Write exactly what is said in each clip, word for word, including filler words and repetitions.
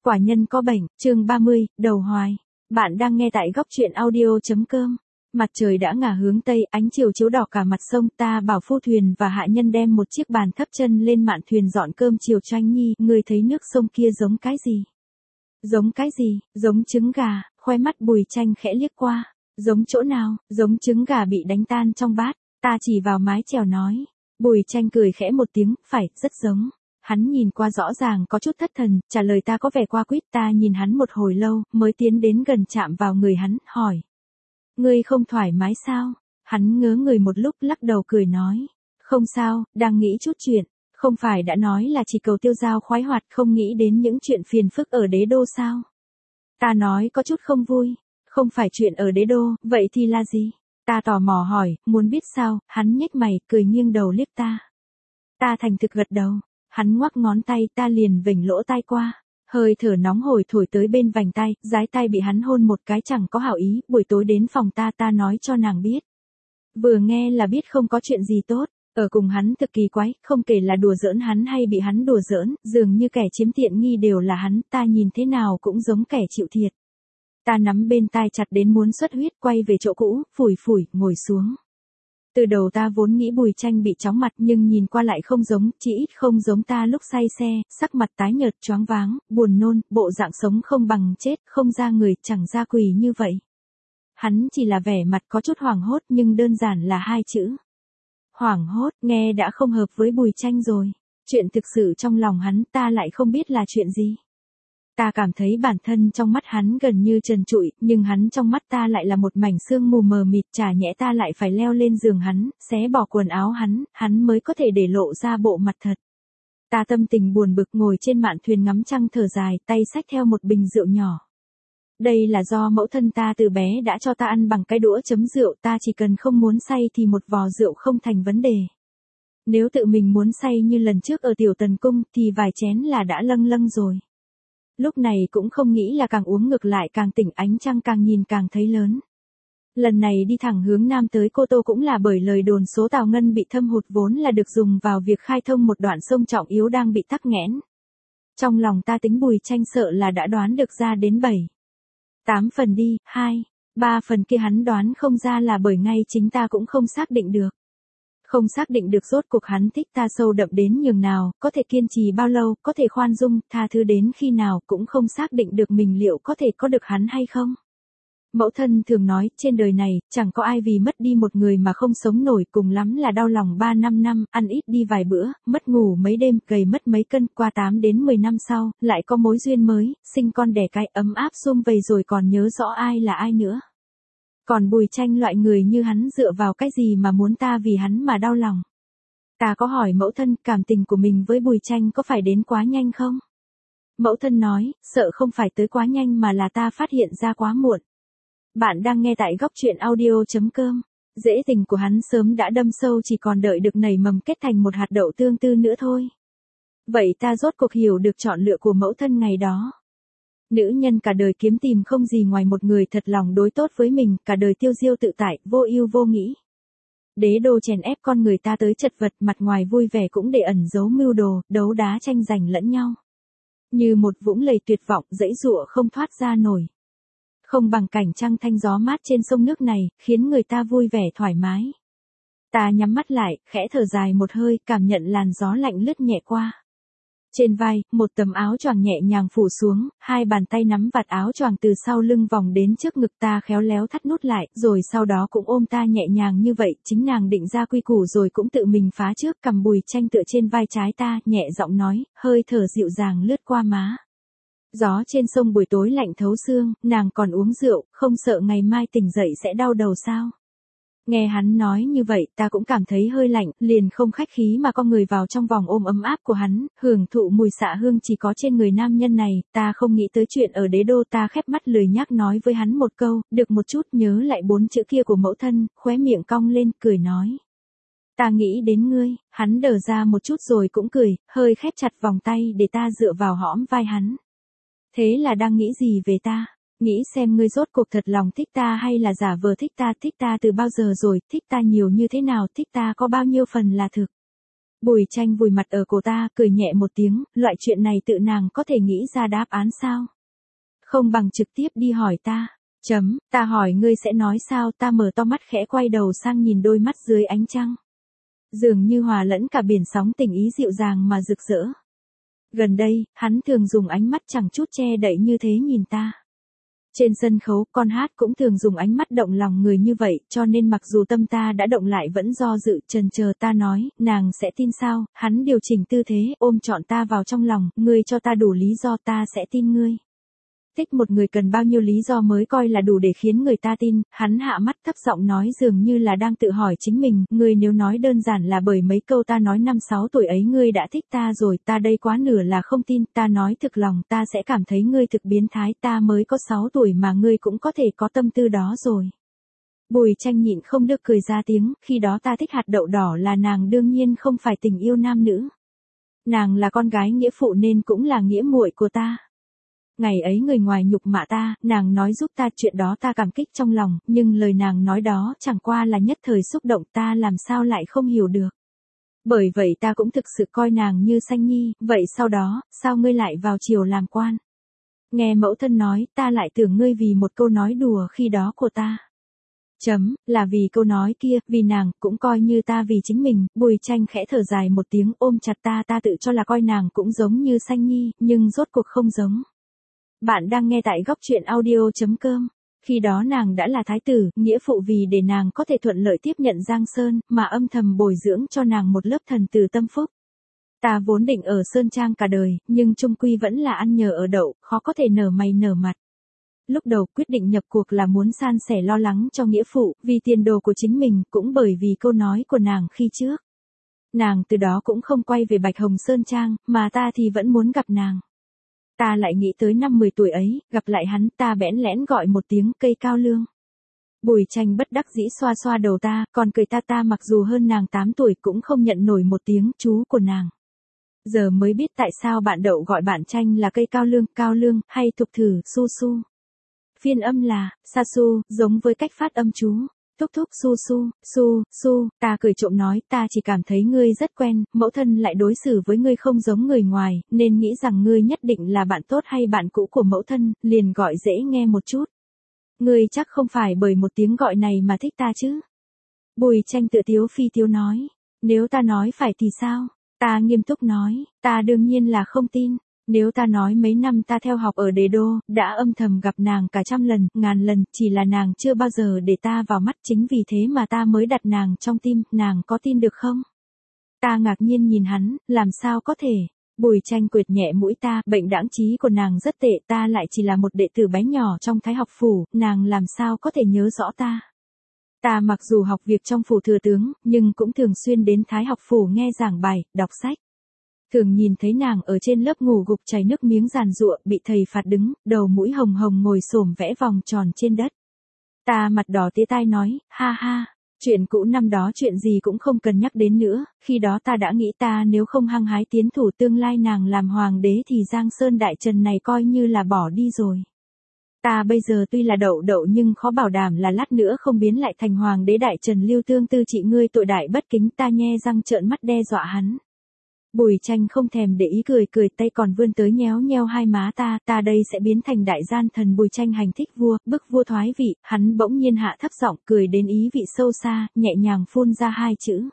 Quả nhân có bệnh, chương ba mươi, đầu hoài. Bạn đang nghe tại góc truyện audio.com. Mặt trời đã ngả hướng tây, ánh chiều chiếu đỏ cả mặt sông. Ta bảo phu thuyền và hạ nhân đem một chiếc bàn thấp chân lên mạn thuyền dọn cơm chiều cho anh Nhi. Người thấy nước sông kia giống cái gì? Giống cái gì? Giống trứng gà. Khoe mắt Bùi Tranh khẽ liếc qua. Giống chỗ nào? Giống trứng gà bị đánh tan trong bát. Ta chỉ vào mái chèo nói. Bùi Tranh cười khẽ một tiếng, phải, rất giống. Hắn nhìn qua rõ ràng có chút thất thần, trả lời ta có vẻ qua quýt. Ta nhìn hắn một hồi lâu, mới tiến đến gần chạm vào người hắn, hỏi. Ngươi không thoải mái sao? Hắn ngớ người một lúc, lắc đầu cười nói. Không sao, đang nghĩ chút chuyện. Không phải đã nói là chỉ cầu tiêu dao khoái hoạt, không nghĩ đến những chuyện phiền phức ở đế đô sao? Ta nói có chút không vui. Không phải chuyện ở đế đô, vậy thì là gì? Ta tò mò hỏi, muốn biết sao? Hắn nhếch mày, cười nghiêng đầu liếc ta. Ta thành thực gật đầu. Hắn ngoắc ngón tay, ta liền vểnh lỗ tai qua. Hơi thở nóng hổi thổi tới bên vành tay, dái tay bị hắn hôn một cái chẳng có hảo ý. Buổi tối đến phòng ta, ta nói cho nàng biết. Vừa nghe là biết không có chuyện gì tốt. Ở cùng hắn thực kỳ quái, không kể là đùa giỡn hắn hay bị hắn đùa giỡn, dường như kẻ chiếm tiện nghi đều là hắn. Ta nhìn thế nào cũng giống kẻ chịu thiệt. Ta nắm bên tai chặt đến muốn xuất huyết, quay về chỗ cũ, phủi phủi, ngồi xuống. Từ đầu ta vốn nghĩ Bùi Tranh bị chóng mặt, nhưng nhìn qua lại không giống, chỉ ít không giống ta lúc say xe, sắc mặt tái nhợt, choáng váng, buồn nôn, bộ dạng sống không bằng chết, không ra người, chẳng ra quỷ như vậy. Hắn chỉ là vẻ mặt có chút hoảng hốt, nhưng đơn giản là hai chữ. Hoảng hốt, nghe đã không hợp với Bùi Tranh rồi. Chuyện thực sự trong lòng hắn ta lại không biết là chuyện gì. Ta cảm thấy bản thân trong mắt hắn gần như trần trụi, nhưng hắn trong mắt ta lại là một mảnh sương mù mờ mịt, chả nhẽ ta lại phải leo lên giường hắn, xé bỏ quần áo hắn, hắn mới có thể để lộ ra bộ mặt thật. Ta tâm tình buồn bực ngồi trên mạn thuyền ngắm trăng thở dài, tay xách theo một bình rượu nhỏ. Đây là do mẫu thân ta từ bé đã cho ta ăn bằng cái đũa chấm rượu, ta chỉ cần không muốn say thì một vò rượu không thành vấn đề. Nếu tự mình muốn say như lần trước ở Tiểu Tần Cung thì vài chén là đã lâng lâng rồi. Lúc này cũng không nghĩ là càng uống ngược lại càng tỉnh, ánh trăng càng nhìn càng thấy lớn. Lần này đi thẳng hướng nam tới Cô Tô cũng là bởi lời đồn số Tào Ngân bị thâm hụt vốn là được dùng vào việc khai thông một đoạn sông trọng yếu đang bị tắc nghẽn. Trong lòng ta tính Bùi Tranh sợ là đã đoán được ra đến bảy, tám phần đi, hai, ba phần kia hắn đoán không ra là bởi ngay chính ta cũng không xác định được. Không xác định được rốt cuộc hắn thích ta sâu đậm đến nhường nào, có thể kiên trì bao lâu, có thể khoan dung, tha thứ đến khi nào, cũng không xác định được mình liệu có thể có được hắn hay không. Mẫu thân thường nói, trên đời này, chẳng có ai vì mất đi một người mà không sống nổi, cùng lắm là đau lòng ba năm năm, ăn ít đi vài bữa, mất ngủ mấy đêm, gầy mất mấy cân, qua tám đến mười năm sau, lại có mối duyên mới, sinh con đẻ cái, ấm áp sum vầy rồi còn nhớ rõ ai là ai nữa. Còn Bùi Tranh loại người như hắn dựa vào cái gì mà muốn ta vì hắn mà đau lòng. Ta có hỏi mẫu thân cảm tình của mình với Bùi Tranh có phải đến quá nhanh không? Mẫu thân nói, sợ không phải tới quá nhanh mà là ta phát hiện ra quá muộn. Bạn đang nghe tại góc truyện audio.com. Dễ tình của hắn sớm đã đâm sâu, chỉ còn đợi được nảy mầm kết thành một hạt đậu tương tư nữa thôi. Vậy ta rốt cuộc hiểu được chọn lựa của mẫu thân ngày đó. Nữ nhân cả đời kiếm tìm không gì ngoài một người thật lòng đối tốt với mình, cả đời tiêu diêu tự tại, vô ưu vô nghĩ. Đế đô chèn ép con người ta tới chật vật, mặt ngoài vui vẻ cũng để ẩn giấu mưu đồ, đấu đá tranh giành lẫn nhau. Như một vũng lầy tuyệt vọng, dãy dụa không thoát ra nổi. Không bằng cảnh trăng thanh gió mát trên sông nước này, khiến người ta vui vẻ thoải mái. Ta nhắm mắt lại, khẽ thở dài một hơi, cảm nhận làn gió lạnh lướt nhẹ qua. Trên vai, một tấm áo choàng nhẹ nhàng phủ xuống, hai bàn tay nắm vạt áo choàng từ sau lưng vòng đến trước ngực ta khéo léo thắt nút lại, rồi sau đó cũng ôm ta nhẹ nhàng như vậy, chính nàng định ra quy củ rồi cũng tự mình phá trước. Cầm Bùi Tranh tựa trên vai trái ta, nhẹ giọng nói, hơi thở dịu dàng lướt qua má. Gió trên sông buổi tối lạnh thấu xương, nàng còn uống rượu, không sợ ngày mai tỉnh dậy sẽ đau đầu sao? Nghe hắn nói như vậy, ta cũng cảm thấy hơi lạnh, liền không khách khí mà con người vào trong vòng ôm ấm áp của hắn, hưởng thụ mùi xạ hương chỉ có trên người nam nhân này. Ta không nghĩ tới chuyện ở đế đô, ta khép mắt lười nhác nói với hắn một câu, được một chút, nhớ lại bốn chữ kia của mẫu thân, khóe miệng cong lên, cười nói. Ta nghĩ đến ngươi. Hắn đờ ra một chút rồi cũng cười, hơi khép chặt vòng tay để ta dựa vào hõm vai hắn. Thế là đang nghĩ gì về ta? Nghĩ xem ngươi rốt cuộc thật lòng thích ta hay là giả vờ thích ta, thích ta từ bao giờ rồi, thích ta nhiều như thế nào, thích ta có bao nhiêu phần là thực. Bùi Tranh vùi mặt ở cổ ta, cười nhẹ một tiếng, loại chuyện này tự nàng có thể nghĩ ra đáp án sao? Không bằng trực tiếp đi hỏi ta. Chấm, ta hỏi ngươi sẽ nói sao? Ta mở to mắt khẽ quay đầu sang nhìn đôi mắt dưới ánh trăng. Dường như hòa lẫn cả biển sóng tình ý dịu dàng mà rực rỡ. Gần đây, hắn thường dùng ánh mắt chẳng chút che đậy như thế nhìn ta. Trên sân khấu, con hát cũng thường dùng ánh mắt động lòng người như vậy, cho nên mặc dù tâm ta đã động lại vẫn do dự, chần chờ. Ta nói, nàng sẽ tin sao? Hắn điều chỉnh tư thế, ôm trọn ta vào trong lòng, ngươi cho ta đủ lý do ta sẽ tin ngươi. Thích một người cần bao nhiêu lý do mới coi là đủ để khiến người ta tin? Hắn hạ mắt thấp giọng nói dường như là đang tự hỏi chính mình, ngươi nếu nói đơn giản là bởi mấy câu ta nói năm sáu tuổi ấy ngươi đã thích ta rồi, ta đây quá nửa là không tin, ta nói thực lòng ta sẽ cảm thấy ngươi thực biến thái, ta mới có sáu tuổi mà ngươi cũng có thể có tâm tư đó rồi. Bùi Tranh nhịn không được cười ra tiếng, khi đó ta thích hạt đậu đỏ là nàng đương nhiên không phải tình yêu nam nữ. Nàng là con gái nghĩa phụ nên cũng là nghĩa muội của ta. Ngày ấy người ngoài nhục mạ ta, nàng nói giúp ta chuyện đó ta cảm kích trong lòng, nhưng lời nàng nói đó chẳng qua là nhất thời xúc động ta làm sao lại không hiểu được. Bởi vậy ta cũng thực sự coi nàng như sanh nhi, vậy sau đó, sao ngươi lại vào triều làm quan? Nghe mẫu thân nói, ta lại tưởng ngươi vì một câu nói đùa khi đó của ta. Chấm, là vì câu nói kia, vì nàng, cũng coi như ta vì chính mình. Bùi Tranh khẽ thở dài một tiếng ôm chặt ta, ta tự cho là coi nàng cũng giống như sanh nhi, nhưng rốt cuộc không giống. Bạn đang nghe tại góc truyện audio.com. Khi đó nàng đã là thái tử, nghĩa phụ vì để nàng có thể thuận lợi tiếp nhận Giang Sơn, mà âm thầm bồi dưỡng cho nàng một lớp thần tử tâm phúc. Ta vốn định ở Sơn Trang cả đời, nhưng chung quy vẫn là ăn nhờ ở đậu, khó có thể nở mày nở mặt. Lúc đầu quyết định nhập cuộc là muốn san sẻ lo lắng cho nghĩa phụ, vì tiền đồ của chính mình, cũng bởi vì câu nói của nàng khi trước. Nàng từ đó cũng không quay về Bạch Hồng Sơn Trang, mà ta thì vẫn muốn gặp nàng. Ta lại nghĩ tới năm mười tuổi ấy, gặp lại hắn, ta bẽn lẽn gọi một tiếng cây cao lương. Bùi Tranh bất đắc dĩ xoa xoa đầu ta, còn cười ta ta mặc dù hơn nàng tám tuổi cũng không nhận nổi một tiếng chú của nàng. Giờ mới biết tại sao bạn Đậu gọi bạn Tranh là cây cao lương, cao lương, hay thục thử, su su. Phiên âm là, sa su, giống với cách phát âm chú. Thúc thúc su su, su, su, ta cười trộm nói, ta chỉ cảm thấy ngươi rất quen, mẫu thân lại đối xử với ngươi không giống người ngoài, nên nghĩ rằng ngươi nhất định là bạn tốt hay bạn cũ của mẫu thân, liền gọi dễ nghe một chút. Ngươi chắc không phải bởi một tiếng gọi này mà thích ta chứ? Bùi Tranh tự tiếu phi tiếu nói, nếu ta nói phải thì sao? Ta nghiêm túc nói, ta đương nhiên là không tin. Nếu ta nói mấy năm ta theo học ở Đế Đô, đã âm thầm gặp nàng cả trăm lần, ngàn lần, chỉ là nàng chưa bao giờ để ta vào mắt, chính vì thế mà ta mới đặt nàng trong tim, nàng có tin được không? Ta ngạc nhiên nhìn hắn, làm sao có thể? Bùi Tranh quệt nhẹ mũi ta, bệnh đãng trí của nàng rất tệ, ta lại chỉ là một đệ tử bé nhỏ trong Thái học phủ, nàng làm sao có thể nhớ rõ ta? Ta mặc dù học việc trong phủ thừa tướng, nhưng cũng thường xuyên đến Thái học phủ nghe giảng bài, đọc sách. Thường nhìn thấy nàng ở trên lớp ngủ gục chảy nước miếng giàn giụa, bị thầy phạt đứng, đầu mũi hồng hồng ngồi xổm vẽ vòng tròn trên đất. Ta mặt đỏ tía tai nói, ha ha, chuyện cũ năm đó chuyện gì cũng không cần nhắc đến nữa, khi đó ta đã nghĩ ta nếu không hăng hái tiến thủ tương lai nàng làm hoàng đế thì Giang Sơn Đại Trần này coi như là bỏ đi rồi. Ta bây giờ tuy là Đậu Đậu nhưng khó bảo đảm là lát nữa không biến lại thành hoàng đế Đại Trần Lưu Tương Tư trị ngươi tội đại bất kính, ta nhe răng trợn mắt đe dọa hắn. Bùi Tranh không thèm để ý cười cười tay còn vươn tới nhéo nheo hai má ta, ta đây sẽ biến thành đại gian thần. Bùi Tranh hành thích vua, bức vua thoái vị, hắn bỗng nhiên hạ thấp giọng cười đến ý vị sâu xa, nhẹ nhàng phun ra hai chữ.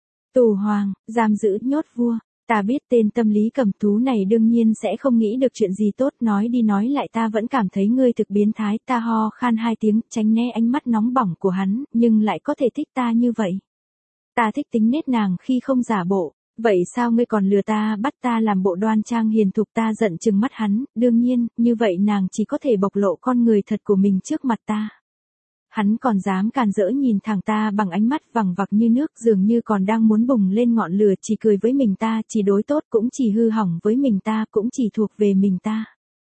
Tù hoàng, giam giữ nhốt vua. Ta biết tên tâm lý cầm thú này đương nhiên sẽ không nghĩ được chuyện gì tốt, nói đi nói lại ta vẫn cảm thấy ngươi thực biến thái, ta ho khan hai tiếng, tránh né ánh mắt nóng bỏng của hắn, nhưng lại có thể thích ta như vậy. Ta thích tính nết nàng khi không giả bộ. Vậy sao ngươi còn lừa ta, bắt ta làm bộ đoan trang hiền thục? Ta giận trừng mắt hắn, đương nhiên, như vậy nàng chỉ có thể bộc lộ con người thật của mình trước mặt ta. Hắn còn dám càn rỡ nhìn thẳng ta bằng ánh mắt vằng vặc như nước, dường như còn đang muốn bùng lên ngọn lửa, chỉ cười với mình ta, chỉ đối tốt cũng chỉ hư hỏng với mình ta, cũng chỉ thuộc về mình ta.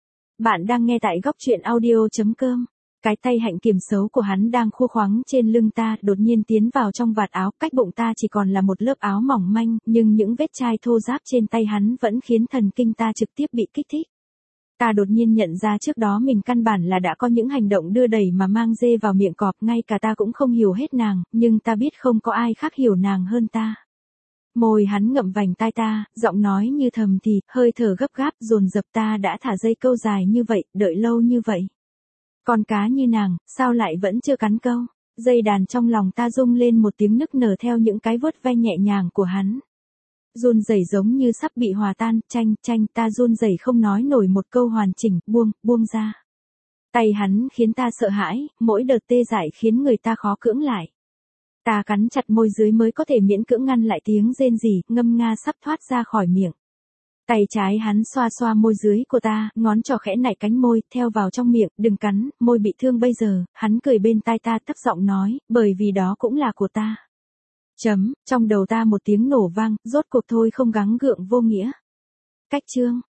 Bạn đang nghe tại góc truyện audio.com. Cái tay hạnh kiểm xấu của hắn đang khua khoắng trên lưng ta, đột nhiên tiến vào trong vạt áo, cách bụng ta chỉ còn là một lớp áo mỏng manh, nhưng những vết chai thô ráp trên tay hắn vẫn khiến thần kinh ta trực tiếp bị kích thích. Ta đột nhiên nhận ra trước đó mình căn bản là đã có những hành động đưa đẩy mà mang dê vào miệng cọp, ngay cả ta cũng không hiểu hết nàng, nhưng ta biết không có ai khác hiểu nàng hơn ta. Môi hắn ngậm vành tai ta, giọng nói như thầm thì, hơi thở gấp gáp, dồn dập ta đã thả dây câu dài như vậy, đợi lâu như vậy. Con cá như nàng, sao lại vẫn chưa cắn câu? Dây đàn trong lòng ta rung lên một tiếng nức nở theo những cái vuốt ve nhẹ nhàng của hắn. Run rẩy giống như sắp bị hòa tan, chanh, chanh, ta run rẩy không nói nổi một câu hoàn chỉnh, buông, buông ra. Tay hắn khiến ta sợ hãi, mỗi đợt tê dại khiến người ta khó cưỡng lại. Ta cắn chặt môi dưới mới có thể miễn cưỡng ngăn lại tiếng rên rỉ, ngâm nga sắp thoát ra khỏi miệng. Tay trái hắn xoa xoa môi dưới của ta, ngón trỏ khẽ nạy cánh môi, theo vào trong miệng, đừng cắn, môi bị thương bây giờ, hắn cười bên tai ta thấp giọng nói, bởi vì đó cũng là của ta. Chấm, trong đầu ta một tiếng nổ vang, rốt cuộc thôi không gắng gượng vô nghĩa. Cách chương.